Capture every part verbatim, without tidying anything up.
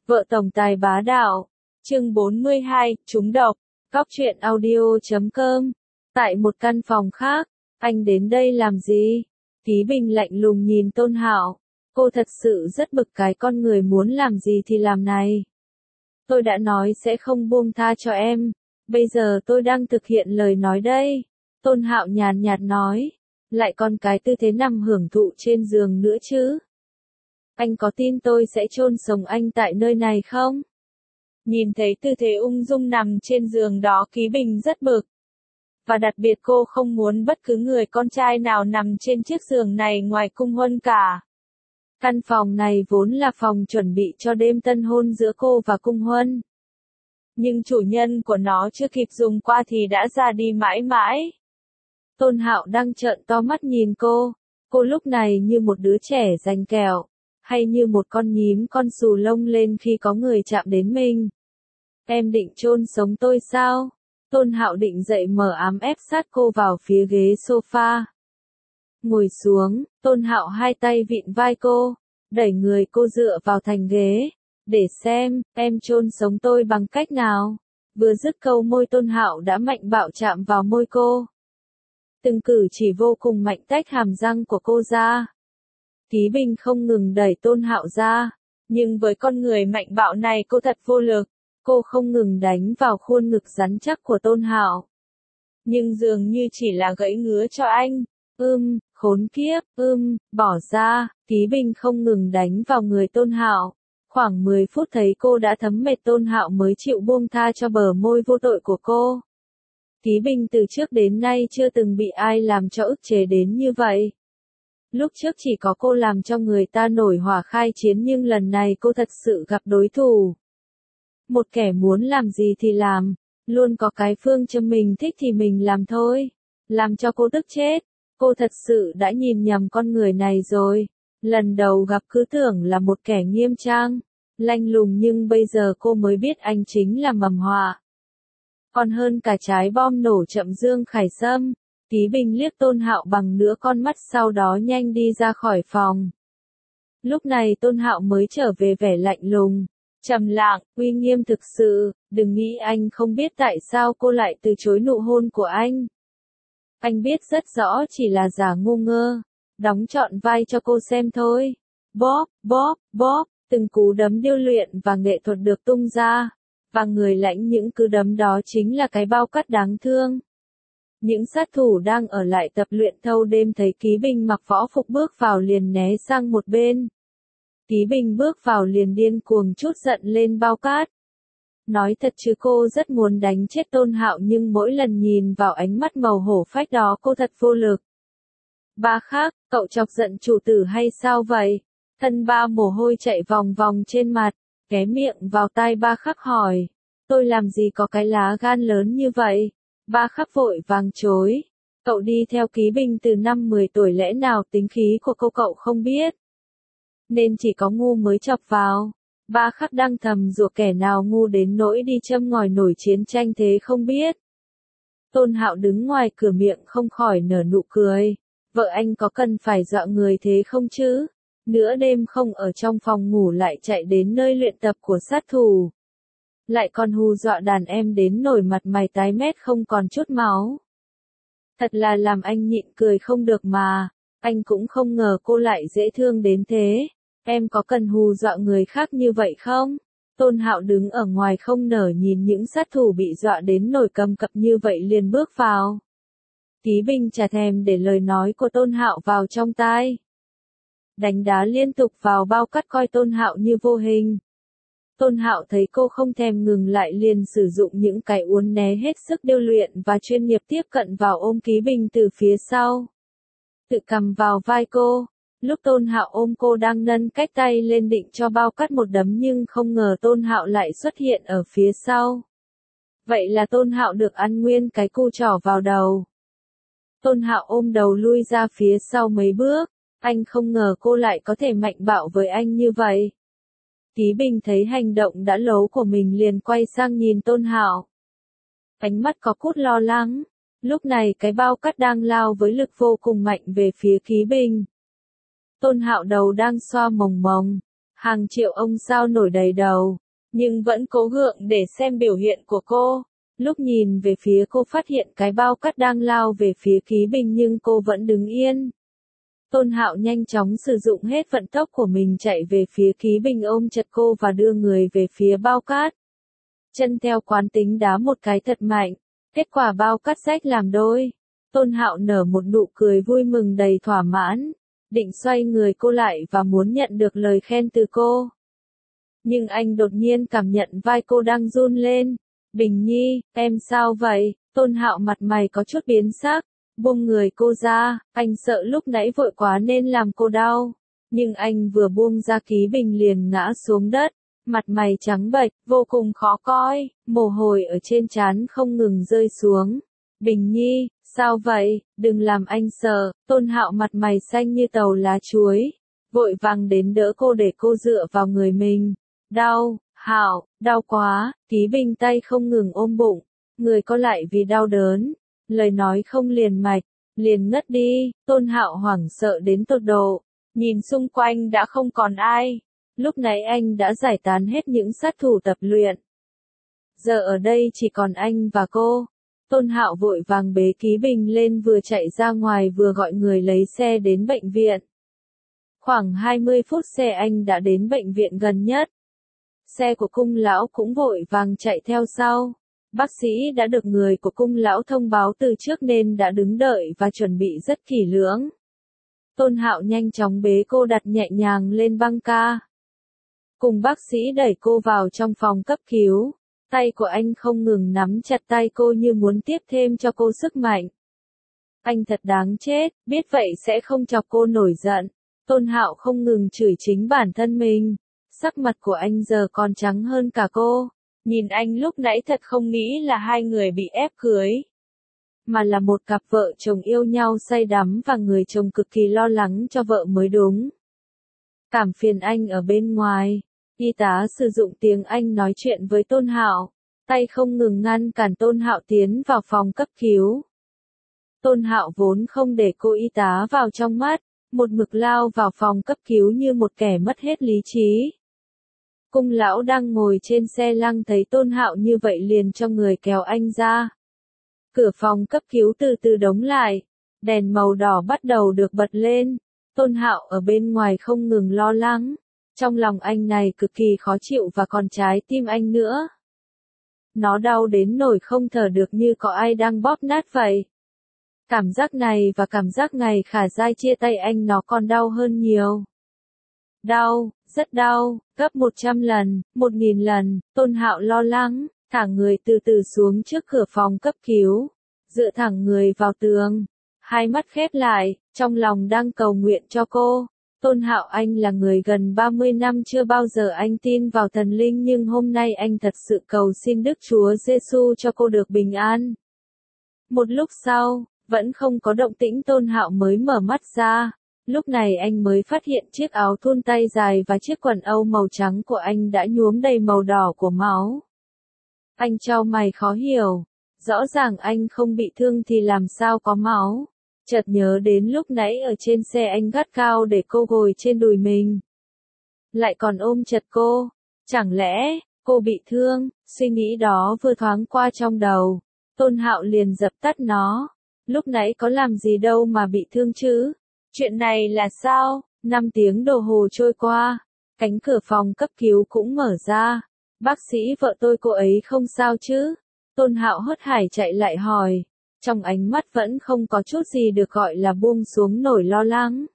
Vợ tổng tài bá đạo. Chương bốn mươi hai, trúng độc. Cóc truyện audio chấm com. Tại một căn phòng khác, anh đến đây làm gì? Ký Bình lạnh lùng nhìn Tôn Hạo. Cô thật sự rất bực cái con người muốn làm gì thì làm này. Tôi đã nói sẽ không buông tha cho em. Bây giờ tôi đang thực hiện lời nói đây. Tôn Hạo nhàn nhạt nói. Lại còn cái tư thế nằm hưởng thụ trên giường nữa chứ. Anh có tin tôi sẽ chôn sống anh tại nơi này không? Nhìn thấy tư thế ung dung nằm trên giường đó, Ký Bình rất bực. Và đặc biệt cô không muốn bất cứ người con trai nào nằm trên chiếc giường này ngoài Cung Huân cả. Căn phòng này vốn là phòng chuẩn bị cho đêm tân hôn giữa cô và Cung Huân. Nhưng chủ nhân của nó chưa kịp dùng qua thì đã ra đi mãi mãi. Tôn Hạo đang trợn to mắt nhìn cô. Cô lúc này như một đứa trẻ giành kẹo, hay như một con nhím con xù lông lên khi có người chạm đến mình. Em định chôn sống tôi sao? Tôn Hạo định dậy mở ám ép sát cô vào phía ghế sofa. Ngồi xuống, Tôn Hạo hai tay vịn vai cô, đẩy người cô dựa vào thành ghế. Để xem, em chôn sống tôi bằng cách nào? Vừa dứt câu môi Tôn Hạo đã mạnh bạo chạm vào môi cô. Từng cử chỉ vô cùng mạnh tách hàm răng của cô ra. Ký Bình không ngừng đẩy Tôn Hạo ra, nhưng với con người mạnh bạo này cô thật vô lực. Cô không ngừng đánh vào khuôn ngực rắn chắc của Tôn Hạo. Nhưng dường như chỉ là gãy ngứa cho anh. Ưm, khốn kiếp, ưm, bỏ ra. Ký Bình không ngừng đánh vào người Tôn Hạo. Khoảng mười phút thấy cô đã thấm mệt, Tôn Hạo mới chịu buông tha cho bờ môi vô tội của cô. Ký Bình từ trước đến nay chưa từng bị ai làm cho ức chế đến như vậy. Lúc trước chỉ có cô làm cho người ta nổi hỏa khai chiến, nhưng lần này cô thật sự gặp đối thủ. Một kẻ muốn làm gì thì làm, luôn có cái phương châm mình thích thì mình làm thôi. Làm cho cô tức chết. Cô thật sự đã nhìn nhầm con người này rồi. Lần đầu gặp cứ tưởng là một kẻ nghiêm trang, lạnh lùng, nhưng bây giờ cô mới biết anh chính là mầm họa. Còn hơn cả trái bom nổ chậm Dương Khải Sâm. Ký Bình liếc Tôn Hạo bằng nửa con mắt, sau đó nhanh đi ra khỏi phòng. Lúc này Tôn Hạo mới trở về vẻ lạnh lùng, trầm lặng, uy nghiêm thực sự. Đừng nghĩ anh không biết tại sao cô lại từ chối nụ hôn của anh. Anh biết rất rõ, chỉ là giả ngu ngơ, đóng trọn vai cho cô xem thôi. Bóp, bóp, bóp, từng cú đấm điêu luyện và nghệ thuật được tung ra. Và người lãnh những cú đấm đó chính là cái bao cát đáng thương. Những sát thủ đang ở lại tập luyện thâu đêm thấy Ký Bình mặc võ phục bước vào liền né sang một bên. Ký Bình bước vào liền điên cuồng trút giận lên bao cát. Nói thật chứ cô rất muốn đánh chết Tôn Hạo, nhưng mỗi lần nhìn vào ánh mắt màu hổ phách đó cô thật vô lực. Ba Khắc, cậu chọc giận chủ tử hay sao vậy? Thân Ba mồ hôi chạy vòng vòng trên mặt, ghé miệng vào tai Ba Khắc hỏi. Tôi làm gì có cái lá gan lớn như vậy? Ba Khắc vội vàng chối. Cậu đi theo Ký Bình từ năm mười tuổi, lẽ nào tính khí của cô cậu không biết? Nên chỉ có ngu mới chọc vào. Ba Khắc đang thầm giục kẻ nào ngu đến nỗi đi châm ngòi nổi chiến tranh thế không biết. Tôn Hạo đứng ngoài cửa miệng không khỏi nở nụ cười. Vợ anh có cần phải dọa người thế không chứ? Nửa đêm không ở trong phòng ngủ lại chạy đến nơi luyện tập của sát thủ. Lại còn hù dọa đàn em đến nổi mặt mày tái mét không còn chút máu. Thật là làm anh nhịn cười không được mà. Anh cũng không ngờ cô lại dễ thương đến thế. Em có cần hù dọa người khác như vậy không? Tôn Hạo đứng ở ngoài không nở nhìn những sát thủ bị dọa đến nổi cầm cập như vậy liền bước vào. Ký Bình chả thèm để lời nói của Tôn Hạo vào trong tai. Đánh đá liên tục vào bao cát coi Tôn Hạo như vô hình. Tôn Hạo thấy cô không thèm ngừng lại liền sử dụng những cái uốn né hết sức điêu luyện và chuyên nghiệp tiếp cận vào ôm Ký Bình từ phía sau. Tự cầm vào vai cô. Lúc Tôn Hạo ôm cô đang nâng cách tay lên định cho bao cát một đấm, nhưng không ngờ Tôn Hạo lại xuất hiện ở phía sau. Vậy là Tôn Hạo được ăn nguyên cái cu trỏ vào đầu. Tôn Hạo ôm đầu lui ra phía sau mấy bước. Anh không ngờ cô lại có thể mạnh bạo với anh như vậy. Ký Bình thấy hành động đã lố của mình liền quay sang nhìn Tôn Hạo. Ánh mắt có chút lo lắng. Lúc này cái bao cát đang lao với lực vô cùng mạnh về phía Ký Bình. Tôn Hạo đầu đang xoa mồng mồng, Hàng triệu ông sao nổi đầy đầu, nhưng vẫn cố gượng để xem biểu hiện của cô. Lúc nhìn về phía cô phát hiện cái bao cát đang lao về phía Ký Bình nhưng cô vẫn đứng yên. Tôn Hạo nhanh chóng sử dụng hết vận tốc của mình chạy về phía Ký Bình ôm chặt cô và đưa người về phía bao cát. Chân theo quán tính đá một cái thật mạnh, kết quả bao cát rách làm đôi. Tôn Hạo nở một nụ cười vui mừng đầy thỏa mãn, định xoay người cô lại và muốn nhận được lời khen từ cô. Nhưng anh đột nhiên cảm nhận vai cô đang run lên. Bình Nhi, em sao vậy? Tôn Hạo mặt mày có chút biến sắc, buông người cô ra, anh sợ lúc nãy vội quá nên làm cô đau. Nhưng anh vừa buông ra Ký Bình liền ngã xuống đất, mặt mày trắng bệch, vô cùng khó coi, mồ hôi ở trên trán không ngừng rơi xuống. Bình Nhi, sao vậy? Đừng làm anh sợ. Tôn Hạo mặt mày xanh như tàu lá chuối, vội vàng đến đỡ cô để cô dựa vào người mình. Đau, Hạo, đau quá. Ký Bình tay không ngừng ôm bụng, người co lại vì đau đớn, lời nói không liền mạch, liền ngất đi. Tôn Hạo hoảng sợ đến tột độ, nhìn xung quanh đã không còn ai. Lúc nãy anh đã giải tán hết những sát thủ tập luyện. Giờ ở đây chỉ còn anh và cô. Tôn Hạo vội vàng bế Ký Bình lên vừa chạy ra ngoài vừa gọi người lấy xe đến bệnh viện. Khoảng hai mươi phút xe anh đã đến bệnh viện gần nhất. Xe của cung lão cũng vội vàng chạy theo sau. Bác sĩ đã được người của cung lão thông báo từ trước nên đã đứng đợi và chuẩn bị rất kỹ lưỡng. Tôn Hạo nhanh chóng bế cô đặt nhẹ nhàng lên băng ca. Cùng bác sĩ đẩy cô vào trong phòng cấp cứu. Tay của anh không ngừng nắm chặt tay cô như muốn tiếp thêm cho cô sức mạnh. Anh thật đáng chết, biết vậy sẽ không chọc cô nổi giận. Tôn Hạo không ngừng chửi chính bản thân mình. Sắc mặt của anh giờ còn trắng hơn cả cô. Nhìn anh lúc nãy thật không nghĩ là hai người bị ép cưới, mà là một cặp vợ chồng yêu nhau say đắm và người chồng cực kỳ lo lắng cho vợ mới đúng. Cảm phiền anh ở bên ngoài. Y tá sử dụng tiếng Anh nói chuyện với Tôn Hạo, tay không ngừng ngăn cản Tôn Hạo tiến vào phòng cấp cứu. Tôn Hạo vốn không để cô y tá vào trong mắt, một mực lao vào phòng cấp cứu như một kẻ mất hết lý trí. Cung lão đang ngồi trên xe lăng thấy Tôn Hạo như vậy liền cho người kéo anh ra. Cửa phòng cấp cứu từ từ đóng lại, đèn màu đỏ bắt đầu được bật lên. Tôn Hạo ở bên ngoài không ngừng lo lắng. Trong lòng anh này cực kỳ khó chịu và còn trái tim anh nữa. Nó đau đến nỗi không thở được như có ai đang bóp nát vậy. Cảm giác này và cảm giác ngày Khả Giai chia tay anh nó còn đau hơn nhiều. Đau, rất đau, gấp một trăm lần, một nghìn lần. Tôn Hạo lo lắng, thả người từ từ xuống trước cửa phòng cấp cứu, dựa thẳng người vào tường, hai mắt khép lại, trong lòng đang cầu nguyện cho cô. Tôn Hạo anh là người gần ba mươi năm chưa bao giờ anh tin vào thần linh nhưng hôm nay anh thật sự cầu xin Đức Chúa Giêsu cho cô được bình an. Một lúc sau, vẫn không có động tĩnh Tôn Hạo mới mở mắt ra. Lúc này anh mới phát hiện chiếc áo thun tay dài và chiếc quần âu màu trắng của anh đã nhuốm đầy màu đỏ của máu. Anh chau mày khó hiểu. Rõ ràng anh không bị thương thì làm sao có máu. Chợt nhớ đến lúc nãy ở trên xe anh gắt cao để cô ngồi trên đùi mình. Lại còn ôm chặt cô. Chẳng lẽ, cô bị thương? Suy nghĩ đó vừa thoáng qua trong đầu. Tôn Hạo liền dập tắt nó. Lúc nãy có làm gì đâu mà bị thương chứ? Chuyện này là sao? Năm tiếng đồng hồ trôi qua. Cánh cửa phòng cấp cứu cũng mở ra. Bác sĩ vợ tôi cô ấy không sao chứ? Tôn Hạo hớt hải chạy lại hỏi. Trong ánh mắt vẫn không có chút gì được gọi là buông xuống nổi lo lắng.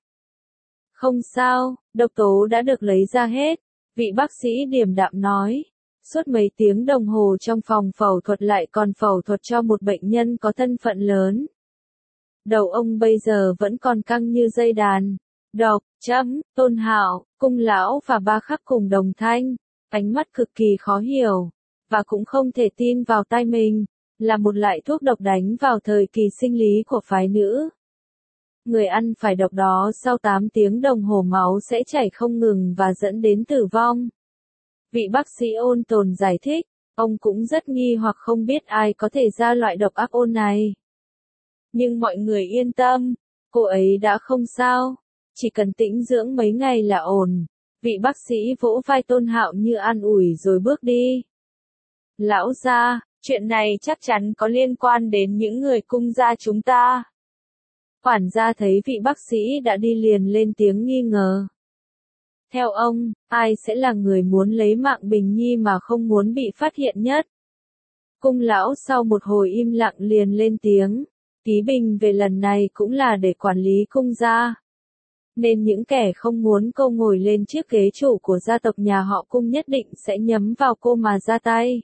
Không sao, độc tố đã được lấy ra hết. Vị bác sĩ điềm đạm nói. Suốt mấy tiếng đồng hồ trong phòng phẫu thuật lại còn phẫu thuật cho một bệnh nhân có thân phận lớn. Đầu ông bây giờ vẫn còn căng như dây đàn. Độc, chấm, Tôn Hạo, cung lão và ba khắc cùng đồng thanh. Ánh mắt cực kỳ khó hiểu. Và cũng không thể tin vào tai mình. Là một loại thuốc độc đánh vào thời kỳ sinh lý của phái nữ. Người ăn phải độc đó sau tám tiếng đồng hồ máu sẽ chảy không ngừng và dẫn đến tử vong. Vị bác sĩ ôn tồn giải thích, ông cũng rất nghi hoặc không biết ai có thể ra loại độc ác ôn này. Nhưng mọi người yên tâm, cô ấy đã không sao, chỉ cần tĩnh dưỡng mấy ngày là ổn. Vị bác sĩ vỗ vai Tôn Hạo như an ủi rồi bước đi. Lão gia, chuyện này chắc chắn có liên quan đến những người cung gia chúng ta. Quản gia thấy vị bác sĩ đã đi liền lên tiếng nghi ngờ. Theo ông, ai sẽ là người muốn lấy mạng Bình Nhi mà không muốn bị phát hiện nhất? Cung lão sau một hồi im lặng liền lên tiếng. Ký bình về lần này cũng là để quản lý cung gia. Nên những kẻ không muốn cô ngồi lên chiếc ghế chủ của gia tộc nhà họ Cung nhất định sẽ nhắm vào cô mà ra tay.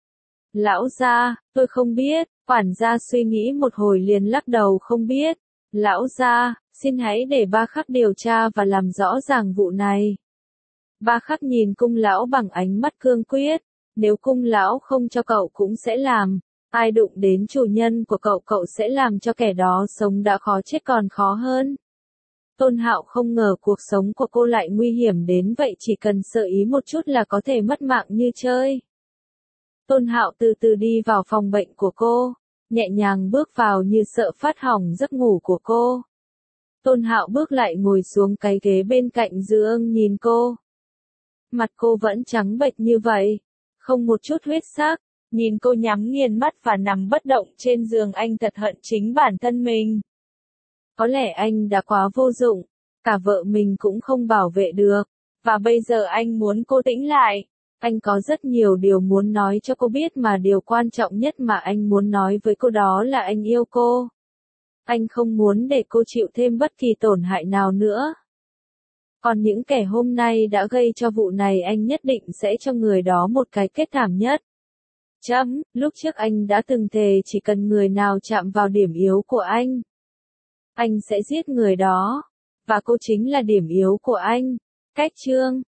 Lão gia, tôi không biết, quản gia suy nghĩ một hồi liền lắc đầu không biết. Lão gia, xin hãy để Ba Khắc điều tra và làm rõ ràng vụ này. Ba Khắc nhìn Cung lão bằng ánh mắt cương quyết, nếu Cung lão không cho cậu cũng sẽ làm, ai đụng đến chủ nhân của cậu cậu sẽ làm cho kẻ đó sống đã khó chết còn khó hơn. Tôn Hạo không ngờ cuộc sống của cô lại nguy hiểm đến vậy, chỉ cần sợ ý một chút là có thể mất mạng như chơi. Tôn Hạo từ từ đi vào phòng bệnh của cô, nhẹ nhàng bước vào như sợ phát hỏng giấc ngủ của cô. Tôn Hạo bước lại ngồi xuống cái ghế bên cạnh giường nhìn cô. Mặt cô vẫn trắng bệch như vậy, không một chút huyết sắc, nhìn cô nhắm nghiền mắt và nằm bất động trên giường, anh thật hận chính bản thân mình. Có lẽ anh đã quá vô dụng, cả vợ mình cũng không bảo vệ được, và bây giờ anh muốn cô tĩnh lại. Anh có rất nhiều điều muốn nói cho cô biết mà điều quan trọng nhất mà anh muốn nói với cô đó là anh yêu cô. Anh không muốn để cô chịu thêm bất kỳ tổn hại nào nữa. Còn những kẻ hôm nay đã gây cho vụ này anh nhất định sẽ cho người đó một cái kết thảm nhất. Chấm, lúc trước anh đã từng thề chỉ cần người nào chạm vào điểm yếu của anh, anh sẽ giết người đó. Và cô chính là điểm yếu của anh. Cách chương